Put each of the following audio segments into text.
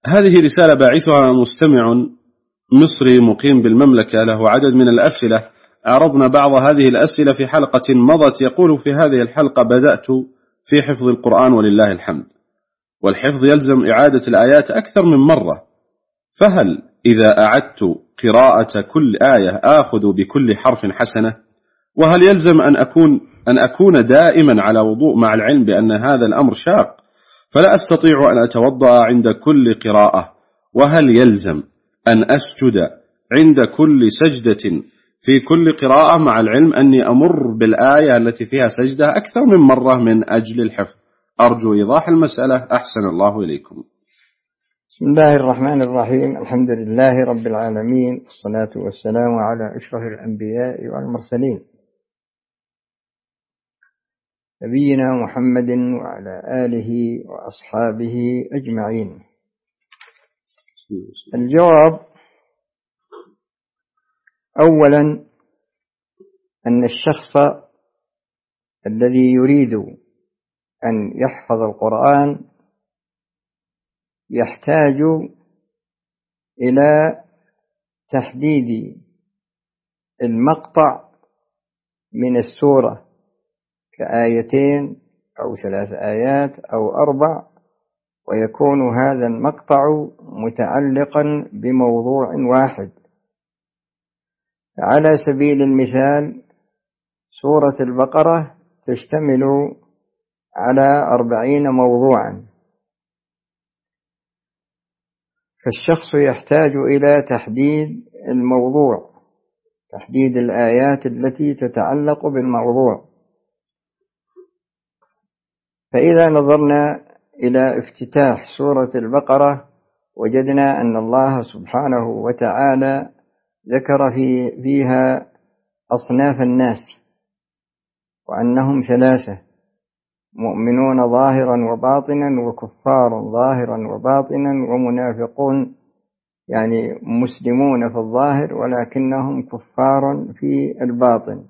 هذه رسالة باعثها مستمع مصري مقيم بالمملكة، له عدد من الأسئلة. عرضنا بعض هذه الأسئلة في حلقة مضت. يقول في هذه الحلقة: بدأت في حفظ القرآن ولله الحمد، والحفظ يلزم إعادة الآيات أكثر من مرة، فهل إذا أعدت قراءة كل آية آخذ بكل حرف حسنة؟ وهل يلزم أن أكون دائما على وضوء، مع العلم بأن هذا الأمر شاق فلا أستطيع أن أتوضأ عند كل قراءة؟ وهل يلزم أن أسجد عند كل سجدة في كل قراءة، مع العلم أني أمر بالآية التي فيها سجدة أكثر من مرة من أجل الحفظ؟ أرجو إيضاح المسألة، أحسن الله إليكم. بسم الله الرحمن الرحيم. الحمد لله رب العالمين، والصلاة والسلام على أشرف الأنبياء والمرسلين، نبينا محمد وعلى آله وأصحابه أجمعين. الجواب: أولا، أن الشخص الذي يريد أن يحفظ القرآن يحتاج إلى تحديد المقطع من السورة كآيتين أو 3 آيات أو 4، ويكون هذا المقطع متعلقا بموضوع واحد. على سبيل المثال، سورة البقرة تشتمل على 40 موضوعا، فالشخص يحتاج إلى تحديد الموضوع، تحديد الآيات التي تتعلق بالموضوع. فإذا نظرنا إلى افتتاح سورة البقرة وجدنا أن الله سبحانه وتعالى ذكر فيها أصناف الناس، وأنهم 3: مؤمنون ظاهرا وباطنا، وكفار ظاهرا وباطنا، ومنافقون، يعني مسلمون في الظاهر ولكنهم كفار في الباطن.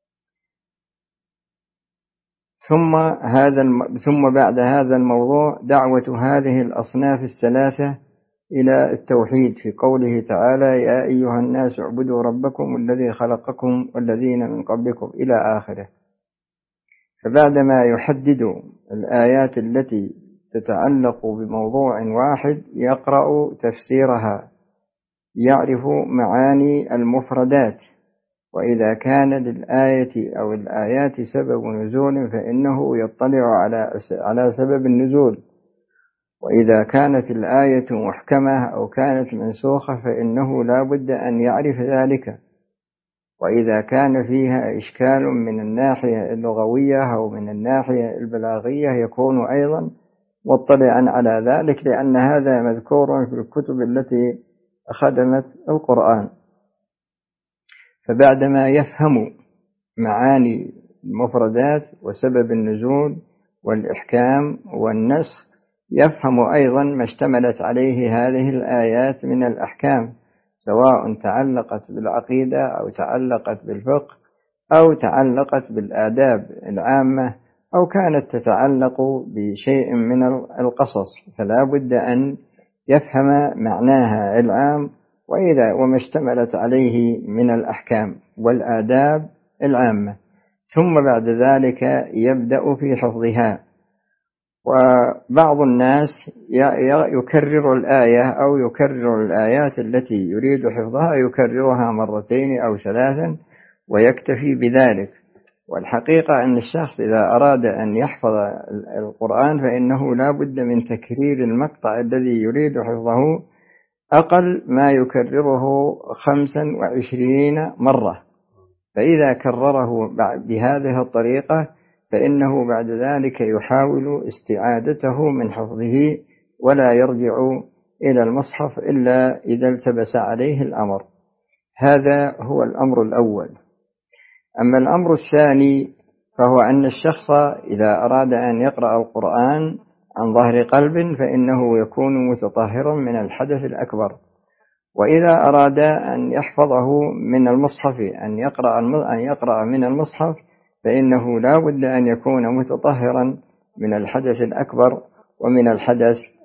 ثم بعد هذا الموضوع دعوة هذه الأصناف 3 إلى التوحيد في قوله تعالى: يا أيها الناس اعبدوا ربكم الذي خلقكم والذين من قبلكم، إلى آخره. فبعدما يحدد الآيات التي تتعلق بموضوع واحد يقرأ تفسيرها، يعرف معاني المفردات، وإذا كان للآية أو الآيات سبب نزول فإنه يطلع على سبب النزول، وإذا كانت الآية محكمة أو كانت منسوخة فإنه لا بد أن يعرف ذلك، وإذا كان فيها إشكال من الناحية اللغوية أو من الناحية البلاغية يكون أيضا مطلعا على ذلك، لأن هذا مذكور في الكتب التي خدمت القرآن. فبعدما يفهم معاني المفردات وسبب النزول والإحكام والنسخ، يفهم أيضا ما اشتملت عليه هذه الآيات من الأحكام، سواء تعلقت بالعقيدة أو تعلقت بالفقه أو تعلقت بالآداب العامة أو كانت تتعلق بشيء من القصص، فلا بد أن يفهم معناها العام وما اشتملت عليه من الأحكام والآداب العامة، ثم بعد ذلك يبدأ في حفظها. وبعض الناس يكرر الآية أو يكرر الآيات التي يريد حفظها، يكررها 2 أو 3 ويكتفي بذلك. والحقيقة أن الشخص إذا أراد أن يحفظ القرآن فإنه لا بد من تكرير المقطع الذي يريد حفظه أقل ما يكرره 25 مرة، فإذا كرره بهذه الطريقة فإنه بعد ذلك يحاول استعادته من حفظه ولا يرجع إلى المصحف إلا إذا التبس عليه الأمر. هذا هو الأمر الأول. أما الأمر الثاني فهو أن الشخص إذا أراد أن يقرأ القرآن عن ظهر قلب فإنه يكون متطهرا من الحدث الأكبر، وإذا أراد أن يحفظه من المصحف أن يقرأ من المصحف فإنه لا بد أن يكون متطهرا من الحدث الأكبر ومن الحدث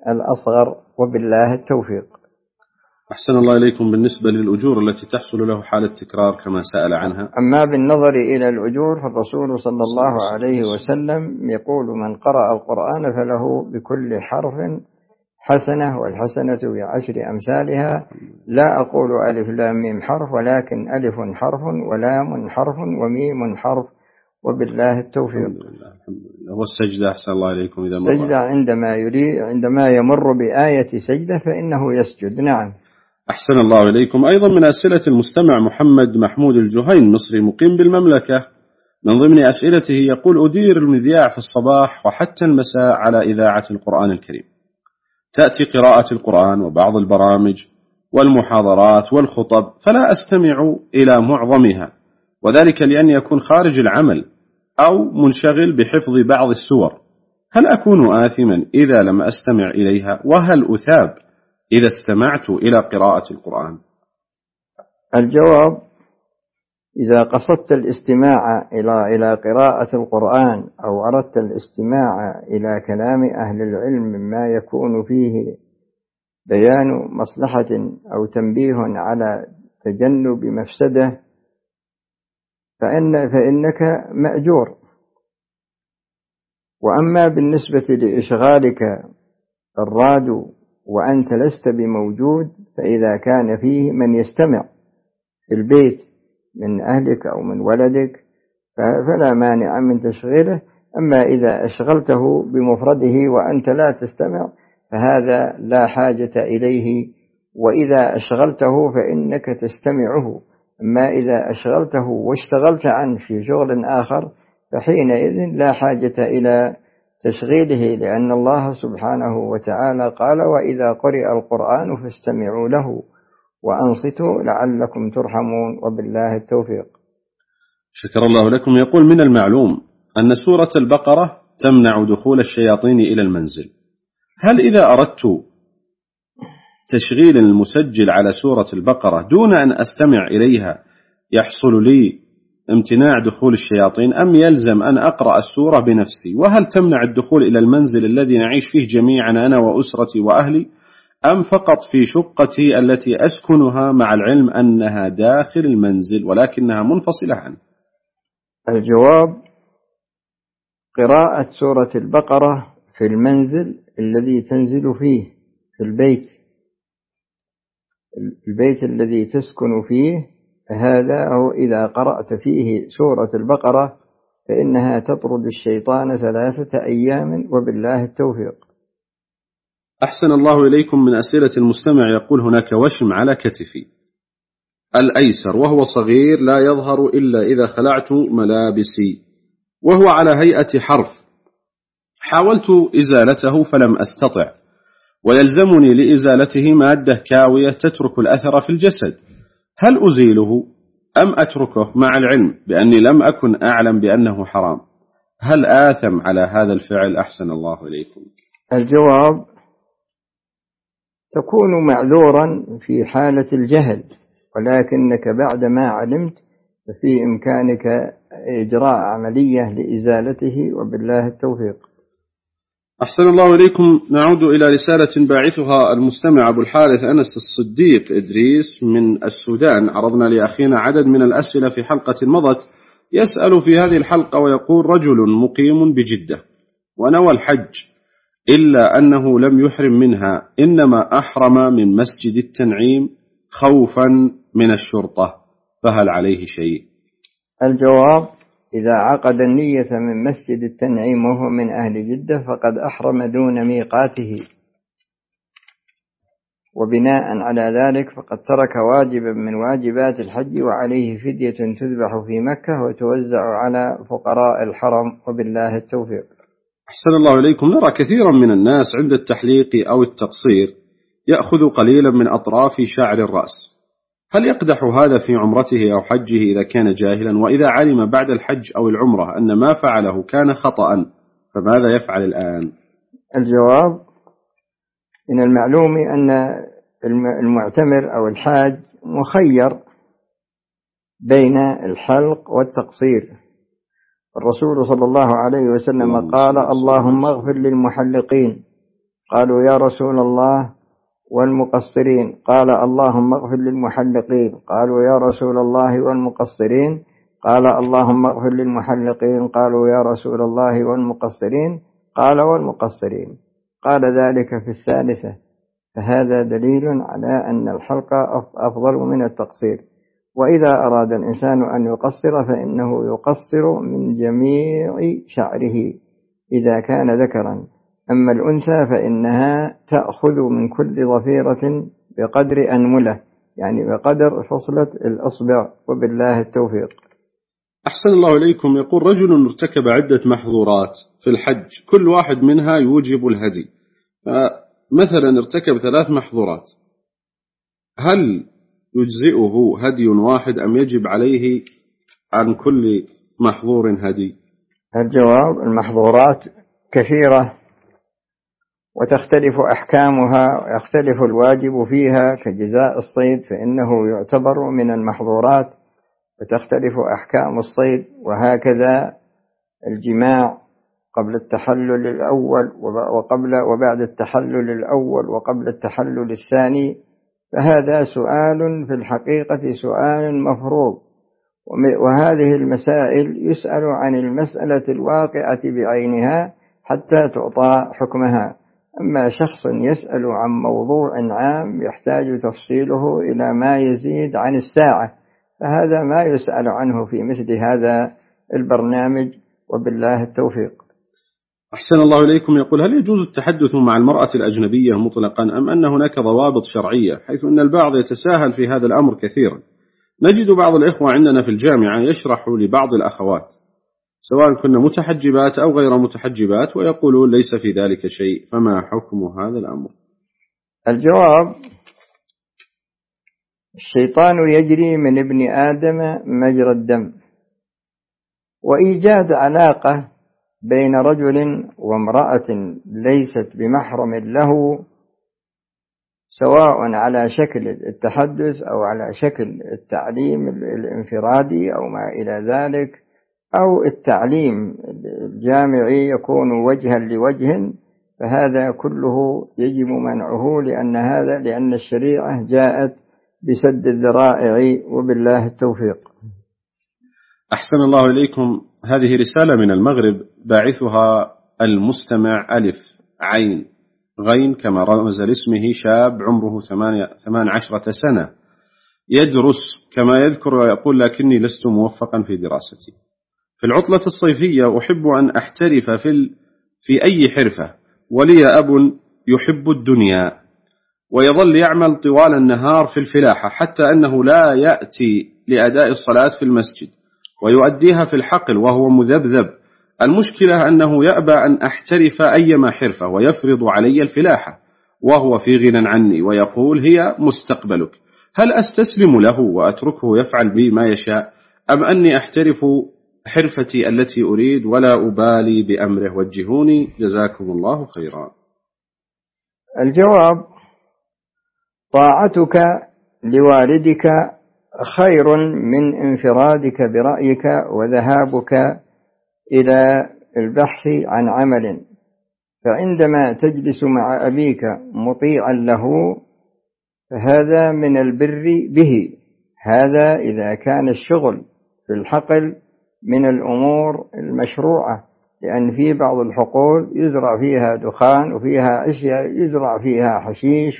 الأصغر، وبالله التوفيق. أحسن الله إليكم. بالنسبة للأجور التي تحصل له حال التكرار كما سأل عنها، أما بالنظر إلى الأجور فالرسول صلى الله عليه وسلم يقول: من قرأ القرآن فله بكل حرف حسنة، والحسنة بعشر أمثالها. لا أقول ألف لام ميم حرف، ولكن ألف حرف ولام حرف وميم حرف، وبالله التوفيق. الحمد لله. والسجدة أحسن الله إليكم إذا مر سجدة عندما يمر بآية سجدة فإنه يسجد. نعم. أحسن الله إليكم. أيضا من أسئلة المستمع محمد محمود الجهين، مصري مقيم بالمملكة، من ضمن أسئلته يقول: أدير المذياع في الصباح وحتى المساء على إذاعة القرآن الكريم، تأتي قراءة القرآن وبعض البرامج والمحاضرات والخطب، فلا أستمع إلى معظمها، وذلك لأني أكون خارج العمل أو منشغل بحفظ بعض السور. هل أكون آثما إذا لم أستمع إليها؟ وهل أثاب إذا استمعت إلى قراءة القرآن؟ الجواب: إذا قصدت الاستماع إلى قراءة القرآن أو أردت الاستماع إلى كلام أهل العلم مما يكون فيه بيان مصلحة أو تنبيه على تجنب مفسدة فإنك مأجور. وأما بالنسبة لإشغالك الراديو وأنت لست بموجود، فإذا كان فيه من يستمع في البيت من أهلك أو من ولدك فلا مانع من تشغيله. أما إذا أشغلته بمفرده وأنت لا تستمع فهذا لا حاجة إليه، وإذا أشغلته فإنك تستمعه. أما إذا أشغلته واشتغلت عنه في شغل آخر فحينئذ لا حاجة إلى تشغيله، لأن الله سبحانه وتعالى قال: وإذا قرئ القرآن فاستمعوا له وأنصتوا لعلكم ترحمون، وبالله التوفيق. شكر الله لكم. يقول: من المعلوم أن سورة البقرة تمنع دخول الشياطين إلى المنزل، هل إذا أردت تشغيل المسجل على سورة البقرة دون أن أستمع إليها يحصل لي امتناع دخول الشياطين، أم يلزم أن أقرأ السورة بنفسي؟ وهل تمنع الدخول إلى المنزل الذي نعيش فيه جميعا أنا وأسرتي وأهلي، أم فقط في شقتي التي أسكنها، مع العلم أنها داخل المنزل ولكنها منفصلة عنه؟ الجواب: قراءة سورة البقرة في المنزل الذي تنزل فيه، في البيت الذي تسكن فيه، هذا أو إذا قرأت فيه سورة البقرة فإنها تطرد الشيطان 3 أيام، وبالله التوفيق. أحسن الله إليكم. من أسئلة المستمع يقول: هناك وشم على كتفي الأيسر وهو صغير لا يظهر إلا إذا خلعت ملابسي، وهو على هيئة حرف، حاولت إزالته فلم أستطع، ويلزمني لإزالته مادة كاوية تترك الأثر في الجسد، هل أزيله أم أتركه، مع العلم بأني لم أكن أعلم بأنه حرام؟ هل آثم على هذا الفعل؟ أحسن الله إليكم. الجواب: تكون معذورا في حالة الجهل، ولكنك بعدما علمت ففي إمكانك إجراء عملية لإزالته، وبالله التوفيق. أحسن الله إليكم. نعود إلى رسالة باعثها المستمع أبو الحارث أنس الصديق إدريس من السودان. عرضنا لأخينا عدد من الأسئلة في حلقة مضت، يسأل في هذه الحلقة ويقول: رجل مقيم بجدة ونوى الحج، إلا أنه لم يحرم منها، إنما أحرم من مسجد التنعيم خوفا من الشرطة، فهل عليه شيء؟ الجواب: إذا عقد النية من مسجد التنعيم وهو من أهل جدة فقد أحرم دون ميقاته، وبناء على ذلك فقد ترك واجبا من واجبات الحج، وعليه فدية تذبح في مكة وتوزع على فقراء الحرم، وبالله التوفيق. أحسن الله إليكم. نرى كثيرا من الناس عند التحليق أو التقصير يأخذ قليلا من أطراف شعر الرأس، هل يقدح هذا في عمرته أو حجه إذا كان جاهلا؟ وإذا علم بعد الحج أو العمرة أن ما فعله كان خطأ فماذا يفعل الآن؟ الجواب: من المعلوم أن المعتمر أو الحاج مخير بين الحلق والتقصير. الرسول صلى الله عليه وسلم قال: اللهم اغفر للمحلقين قالوا يا رسول الله والمقصرين؟ قال اللهم اغفر للمحلقين. قالوا يا رسول الله والمقصرين؟ قال اللهم اغفر للمحلقين. قالوا يا رسول الله والمقصرين؟ قال والمقصرين. قال ذلك في الثالثة. فهذا دليل على أن الحلق أفضل من التقصير. وإذا أراد الإنسان أن يقصر فإنه يقصر من جميع شعره إذا كان ذكرا. أما الأنثى فإنها تأخذ من كل ضفيرة بقدر أنملة، يعني بقدر فصلة الأصبع، وبالله التوفيق. أحسن الله إليكم. يقول رجل ارتكب عدة محظورات في الحج، كل واحد منها يوجب الهدي. مثلا ارتكب 3 محظورات، هل يجزئه هدي واحد أم يجب عليه عن كل محظور هدي؟ الجواب: المحظورات كثيرة وتختلف أحكامها ويختلف الواجب فيها، كجزاء الصيد فإنه يعتبر من المحظورات وتختلف أحكام الصيد، وهكذا الجماع قبل التحلل الأول وبعد التحلل الأول وقبل التحلل الثاني. فهذا سؤال في الحقيقة سؤال مفروض، وهذه المسائل يسأل عن المسألة الواقعة بعينها حتى تعطى حكمها. أما شخص يسأل عن موضوع عام يحتاج تفصيله إلى ما يزيد عن الساعة، فهذا ما يسأل عنه في مثل هذا البرنامج، وبالله التوفيق. أحسن الله إليكم. يقول هل يجوز التحدث مع المرأة الأجنبية مطلقا أم أن هناك ضوابط شرعية، حيث أن البعض يتساهل في هذا الأمر كثيرا؟ نجد بعض الإخوة عندنا في الجامعة يشرح لبعض الأخوات سواء كنا متحجبات أو غير متحجبات ويقولون ليس في ذلك شيء، فما حكم هذا الأمر؟ الجواب: الشيطان يجري من ابن آدم مجرى الدم، وإيجاد علاقة بين رجل وامرأة ليست بمحرم له، سواء على شكل التحدث أو على شكل التعليم الانفرادي أو ما إلى ذلك، أو التعليم الجامعي يكون وجها لوجه، فهذا كله يجب منعه لأن الشريعة جاءت بسد الذرائع، وبالله التوفيق. أحسن الله إليكم. هذه رسالة من المغرب، باعثها المستمع ألف عين غين كما رمز لاسمه، شاب عمره 18 سنة، يدرس كما يذكر ويقول لكني لست موفقا في دراستي. في العطلة الصيفية أحب أن أحترف في أي حرفة، ولي أب يحب الدنيا ويظل يعمل طوال النهار في الفلاحة، حتى أنه لا يأتي لأداء الصلاة في المسجد ويؤديها في الحقل وهو مذبذب. المشكلة أنه يأبى أن أحترف أيما حرفة ويفرض علي الفلاحة وهو في غنى عني ويقول هي مستقبلك. هل أستسلم له وأتركه يفعل بي ما يشاء، أم أني أحترف حرفتي التي أريد ولا أبالي بأمره؟ وجهوني جزاكم الله خيرا. الجواب: طاعتك لوالدك خير من انفرادك برأيك وذهابك إلى البحث عن عمل. فعندما تجلس مع أبيك مطيعا له فهذا من البر به، هذا إذا كان الشغل في الحقل من الأمور المشروعة، لأن في بعض الحقول يزرع فيها دخان وفيها أشياء يزرع فيها حشيش،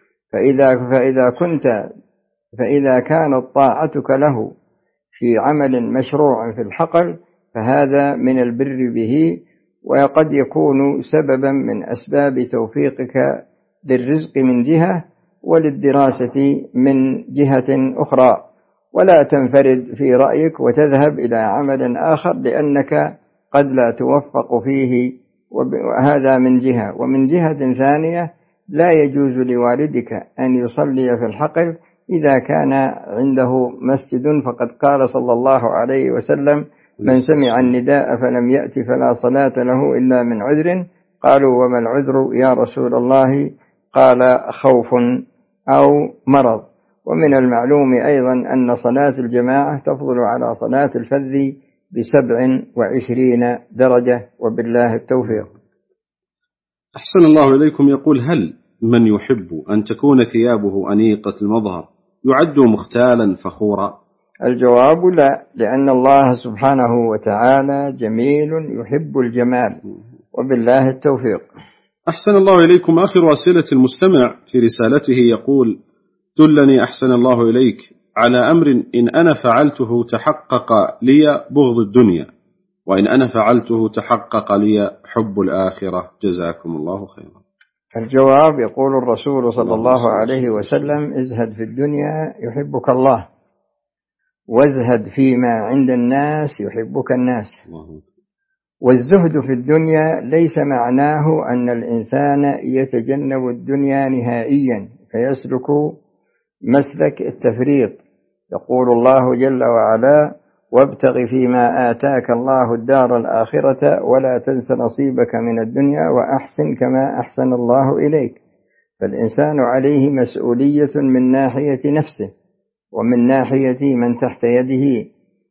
فإذا كانت طاعتك له في عمل مشروع في الحقل فهذا من البر به، وقد يكون سببا من أسباب توفيقك للرزق من جهة وللدراسة من جهة أخرى. ولا تنفرد في رأيك وتذهب إلى عمل آخر لأنك قد لا توفق فيه، وهذا من جهة. ومن جهة ثانية لا يجوز لوالدك أن يصلي في الحقل إذا كان عنده مسجد، فقد قال صلى الله عليه وسلم: من سمع النداء فلم يأتي فلا صلاة له إلا من عذر. قالوا: وما العذر يا رسول الله؟ قال: خوف أو مرض. ومن المعلوم أيضا أن صلاة الجماعة تفضل على صلاة الفذ ب27 درجة، وبالله التوفيق. أحسن الله إليكم. يقول: هل من يحب أن تكون ثيابه أنيقة المظهر يعد مختالا فخورا؟ الجواب لا، لأن الله سبحانه وتعالى جميل يحب الجمال، وبالله التوفيق. أحسن الله إليكم. آخر أسئلة المستمع في رسالته يقول: دلني أحسن الله إليك على أمر إن أنا فعلته تحقق لي بغض الدنيا، وإن أنا فعلته تحقق لي حب الآخرة، جزاكم الله خيرا. الجواب: يقول الرسول صلى الله عليه وسلم: ازهد في الدنيا يحبك الله، وازهد فيما عند الناس يحبك الناس. والزهد في الدنيا ليس معناه أن الإنسان يتجنب الدنيا نهائيا فيسلك مسلك التفريط. يقول الله جل وعلا: وابتغ فيما آتاك الله الدار الآخرة ولا تنس نصيبك من الدنيا وأحسن كما أحسن الله إليك. فالإنسان عليه مسؤولية من ناحية نفسه ومن ناحية من تحت يده،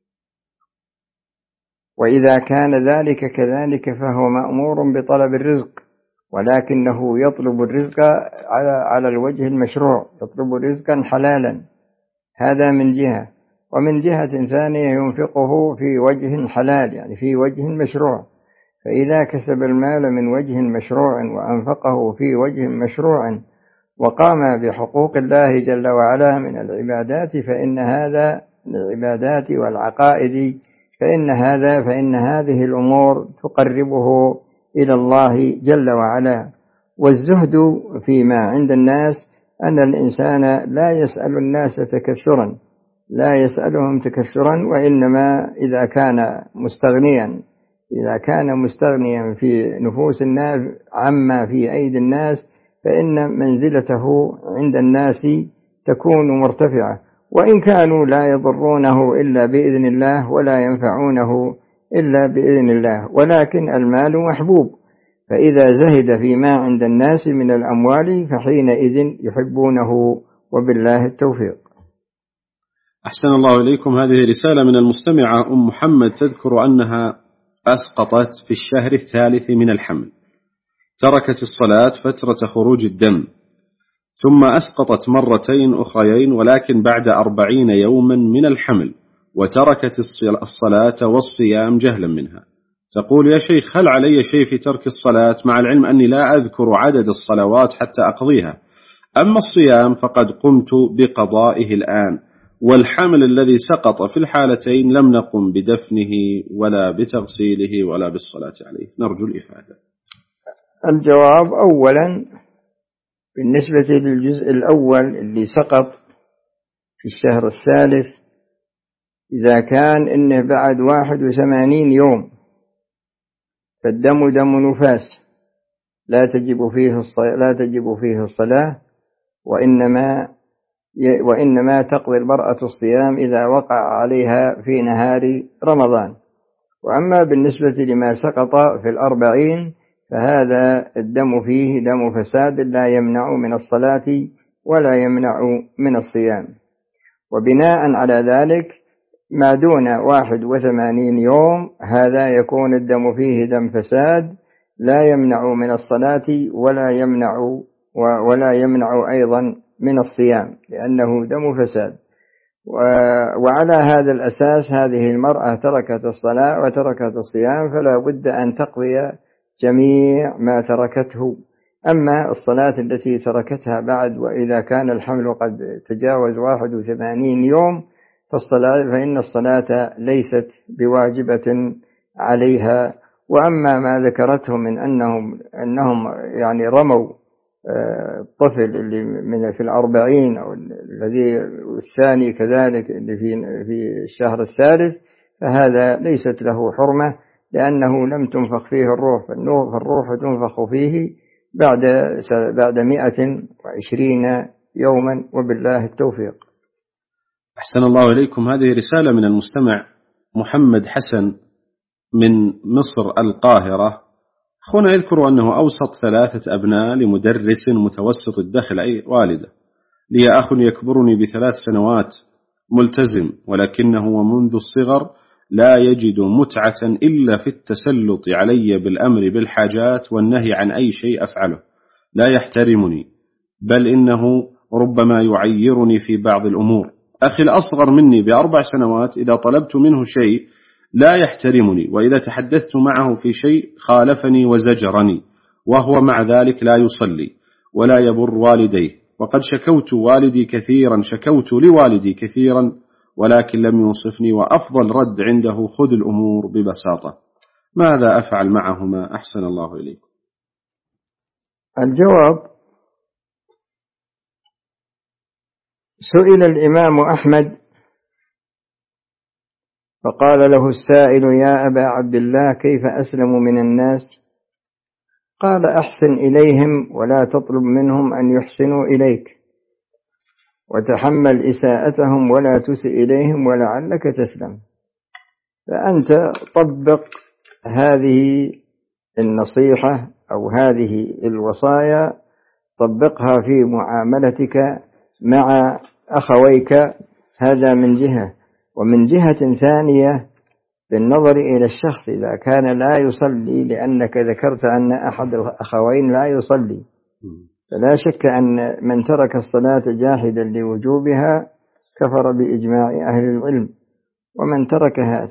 وإذا كان ذلك كذلك فهو مأمور بطلب الرزق، ولكنه يطلب الرزق على الوجه المشروع، يطلب رزقا حلالا، هذا من جهة. ومن جهة ثانية ينفقه في وجه حلال، يعني في وجه مشروع. فإذا كسب المال من وجه مشروع وأنفقه في وجه مشروع وقام بحقوق الله جل وعلا من العبادات، فإن هذا العبادات والعقائد فإن هذه الأمور تقربه إلى الله جل وعلا. والزهد فيما عند الناس أن الإنسان لا يسأل الناس تكثرا، لا يسألهم تكثرا، وإنما إذا كان مستغنيا في نفوس الناس عما في أيدي الناس، فإن منزلته عند الناس تكون مرتفعة، وإن كانوا لا يضرونه إلا بإذن الله ولا ينفعونه إلا بإذن الله، ولكن المال محبوب، فإذا زهد فيما عند الناس من الأموال فحينئذ يحبونه، وبالله التوفيق. أحسن الله إليكم. هذه رسالة من المستمعة أم محمد تذكر أنها أسقطت في الشهر الثالث من الحمل، تركت الصلاة فترة خروج الدم، ثم أسقطت مرتين أخريين ولكن بعد 40 يوما من الحمل، وتركت الصلاة والصيام جهلا منها. تقول: يا شيخ، هل علي شيء في ترك الصلاة مع العلم أني لا أذكر عدد الصلوات حتى أقضيها؟ أما الصيام فقد قمت بقضائه الآن، والحمل الذي سقط في الحالتين لم نقم بدفنه ولا بتغسيله ولا بالصلاة عليه، نرجو الإفادة. الجواب: أولا بالنسبة للجزء الأول اللي سقط في الشهر الثالث، إذا كان إنه بعد 81 يوم فالدم دم نفاس لا تجب فيه الصلاة، وإنما تقضي المرأة الصيام إذا وقع عليها في نهار رمضان. وأما بالنسبة لما سقط في 40 فهذا الدم فيه دم فساد لا يمنع من الصلاة ولا يمنع من الصيام. وبناء على ذلك ما دون 81 يوم هذا يكون الدم فيه دم فساد لا يمنع من الصلاة ولا يمنع أيضا من الصيام، لأنه دم فساد. وعلى هذا الأساس هذه المرأة تركت الصلاة وتركت الصيام، فلا بد أن تقضي جميع ما تركته. أما الصلاة التي تركتها بعد، وإذا كان الحمل قد تجاوز 81 يوم فإن الصلاة ليست بواجبة عليها. وأما ما ذكرته من أنهم يعني رموا الطفل اللي في 40 أو الذي الثاني كذلك اللي في الشهر الثالث، فهذا ليست له حرمة، لأنه لم تنفخ فيه الروح، فالروح تنفخ فيه بعد 120 يوما، وبالله التوفيق. أحسن الله إليكم. هذه رسالة من المستمع محمد حسن من مصر القاهرة. أخونا يذكر أنه أوسط 3 أبناء لمدرس متوسط الدخل، أي والدة. لي أخ يكبرني ب3 سنوات ملتزم، ولكنه ومنذ الصغر لا يجد متعة إلا في التسلط علي بالأمر بالحاجات والنهي عن أي شيء أفعله، لا يحترمني، بل إنه ربما يعيرني في بعض الأمور. أخي الأصغر مني ب4 سنوات إذا طلبت منه شيء لا يحترمني، وإذا تحدثت معه في شيء خالفني وزجرني، وهو مع ذلك لا يصلي ولا يبر والديه، وقد شكوت لوالدي كثيرا ولكن لم ينصفني، وأفضل رد عنده خذ الأمور ببساطة. ماذا أفعل معهما أحسن الله إليكم؟ الجواب: سئل الإمام أحمد فقال له السائل: يا أبا عبد الله، كيف أسلم من الناس؟ قال: أحسن إليهم ولا تطلب منهم أن يحسنوا إليك، وتحمل إساءتهم ولا تسئ إليهم ولعلك تسلم. فأنت طبق هذه النصيحة أو هذه الوصايا، طبقها في معاملتك مع أخويك، هذا من جهة. ومن جهة ثانية بالنظر إلى الشخص إذا كان لا يصلي، لأنك ذكرت أن أحد الأخوين لا يصلي، فلا شك أن من ترك الصلاة جاحدا لوجوبها كفر بإجماع أهل العلم، ومن تركها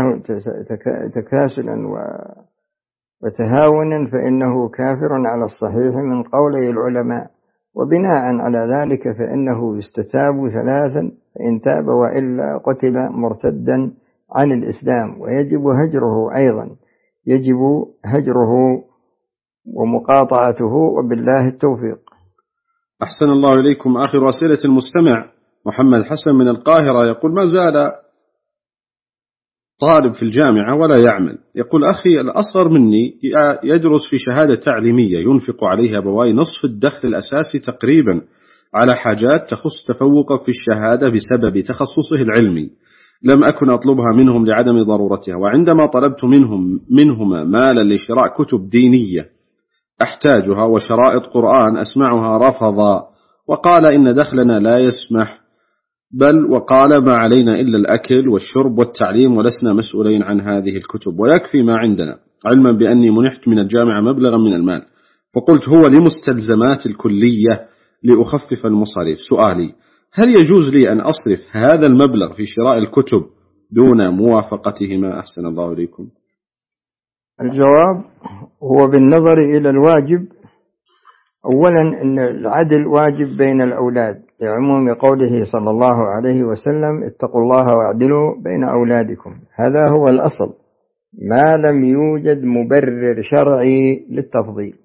تكاسلا وتهاونا فإنه كافر على الصحيح من قولي العلماء. وبناء على ذلك فإنه يستتاب 3، فإن تاب وإلا قتل مرتدا عن الإسلام، ويجب هجره أيضا، يجب هجره ومقاطعته، وبالله التوفيق. أحسن الله إليكم. آخر أسئلة المستمع محمد حسن من القاهرة يقول: ما زال طالب في الجامعة ولا يعمل. يقول: أخي الأصغر مني يدرس في شهادة تعليمية ينفق عليها أبواي نصف الدخل الأساسي تقريبا على حاجات تخص تفوقه في الشهادة بسبب تخصصه العلمي. لم أكن أطلبها منهم لعدم ضرورتها، وعندما طلبت منهما مالا لشراء كتب دينية أحتاجها وشرائط قرآن أسمعها رفضا، وقال إن دخلنا لا يسمح، بل وقال ما علينا إلا الأكل والشرب والتعليم ولسنا مسؤولين عن هذه الكتب ويكفي ما عندنا، علما بأني منحت من الجامعة مبلغا من المال. فقلت: هو لمستلزمات الكلية لأخفف المصاريف. سؤالي: هل يجوز لي أن أصرف هذا المبلغ في شراء الكتب دون موافقتهما أحسن الله إليكم؟ الجواب هو بالنظر إلى الواجب. أولا أن العدل واجب بين الأولاد لعموم قوله صلى الله عليه وسلم: اتقوا الله واعدلوا بين أولادكم. هذا هو الأصل ما لم يوجد مبرر شرعي للتفضيل،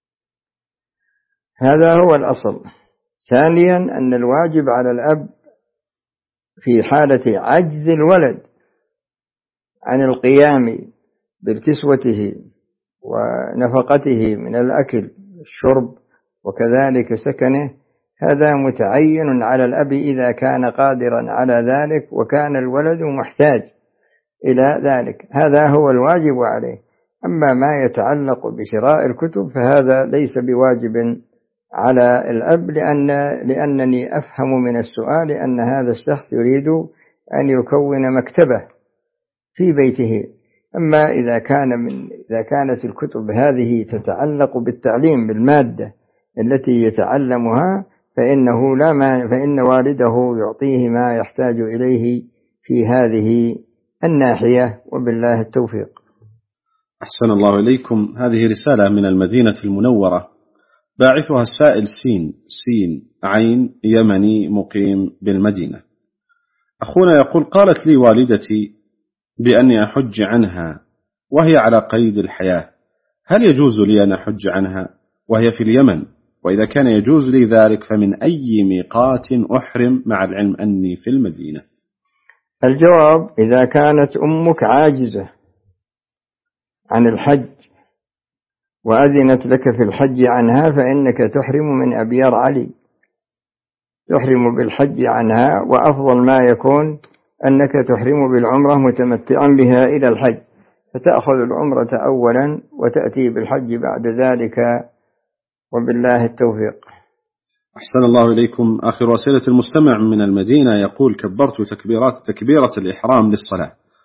هذا هو الأصل. ثانيا أن الواجب على الأب في حالة عجز الولد عن القيام بكسوته ونفقته من الأكل الشرب وكذلك سكنه، هذا متعين على الأب إذا كان قادرا على ذلك وكان الولد محتاج إلى ذلك، هذا هو الواجب عليه. أما ما يتعلق بشراء الكتب فهذا ليس بواجب على الأب، لأنني أفهم من السؤال أن هذا الشخص يريد أن يكون مكتبة في بيته. أما إذا كانت الكتب هذه تتعلق بالتعليم بالمادة التي يتعلمها فإن والده يعطيه ما يحتاج إليه في هذه الناحية، وبالله التوفيق. أحسن الله إليكم. هذه رسالة من المدينة المنورة، باعثها السائل سين عين يمني مقيم بالمدينة. أخونا يقول: قالت لي والدتي بأني أحج عنها وهي على قيد الحياة، هل يجوز لي أن أحج عنها وهي في اليمن؟ وإذا كان يجوز لي ذلك فمن أي ميقات أحرم مع العلم أني في المدينة؟ الجواب: إذا كانت أمك عاجزة عن الحج وأذنت لك في الحج عنها فإنك تحرم من أبيار علي، تحرم بالحج عنها، وأفضل ما يكون أنك تحرم بالعمرة متمتعا بها إلى الحج، فتأخذ العمرة أولا وتأتي بالحج بعد ذلك، وبالله التوفيق. أحسن الله إليكم. آخر أسئلة المستمع من المدينة يقول: كبرت تكبيرة الإحرام للصلاة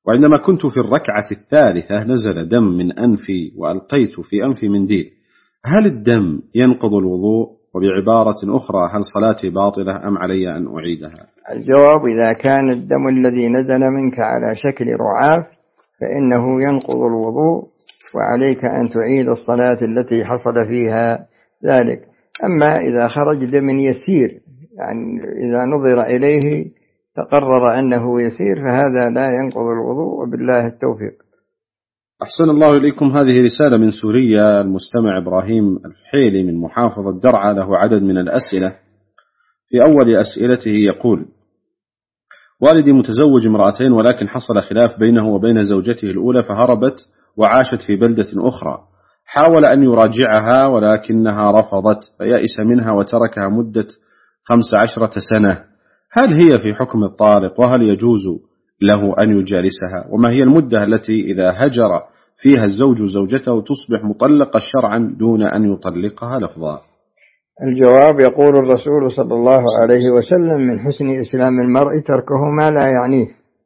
وعندما كنت في الركعة الثالثة نزل دم من أنفي وألقيت في أنفي منديل، هل الدم ينقض الوضوء؟ وبعبارة أخرى هل صلاتي باطلة أم علي أن أعيدها؟ الجواب: إذا كان الدم الذي نزل منك على شكل رعاف فإنه ينقض الوضوء، وعليك أن تعيد الصلاة التي حصل فيها ذلك. أما إذا خرج دم يسير، يعني إذا نظر إليه تقرر أنه يسير، فهذا لا ينقض الوضوء، وبالله التوفيق. أحسن الله إليكم. هذه رسالة من سوريا، المستمع إبراهيم الفحيلي من محافظة درعا، له عدد من الأسئلة. في أول أسئلته يقول: والدي متزوج امرأتين، ولكن حصل خلاف بينه وبين زوجته الأولى فهربت وعاشت في بلدة أخرى. حاول أن يراجعها ولكنها رفضت، فيأس منها وتركها مدة 15 سنة. هل هي في حكم الطالق؟ وهل يجوز له أن يجالسها؟ وما هي المدة التي إذا هجر فيها الزوج زوجته تصبح مطلقة شرعا دون أن يطلقها لفظا؟ الجواب: يقول الرسول صلى الله عليه وسلم: من حسن إسلام المرء تركه ما لا يعنيه.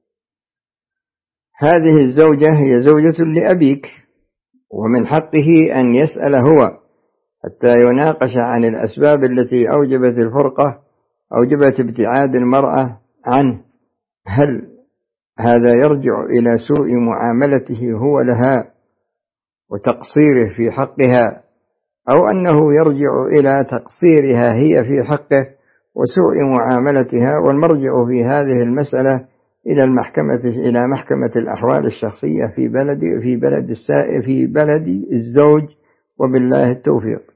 هذه الزوجة هي زوجة لأبيك، ومن حقه أن يسأل هو حتى يناقش عن الأسباب التي أوجبت الفرقة، أوجبت ابتعاد المرأة عنه. هل هذا يرجع إلى سوء معاملته هو لها وتقصيره في حقها، أو أنه يرجع إلى تقصيرها هي في حقه وسوء معاملتها؟ والمرجع في هذه المسألة إلى محكمة الأحوال الشخصية في بلد الزوج، وبالله التوفيق.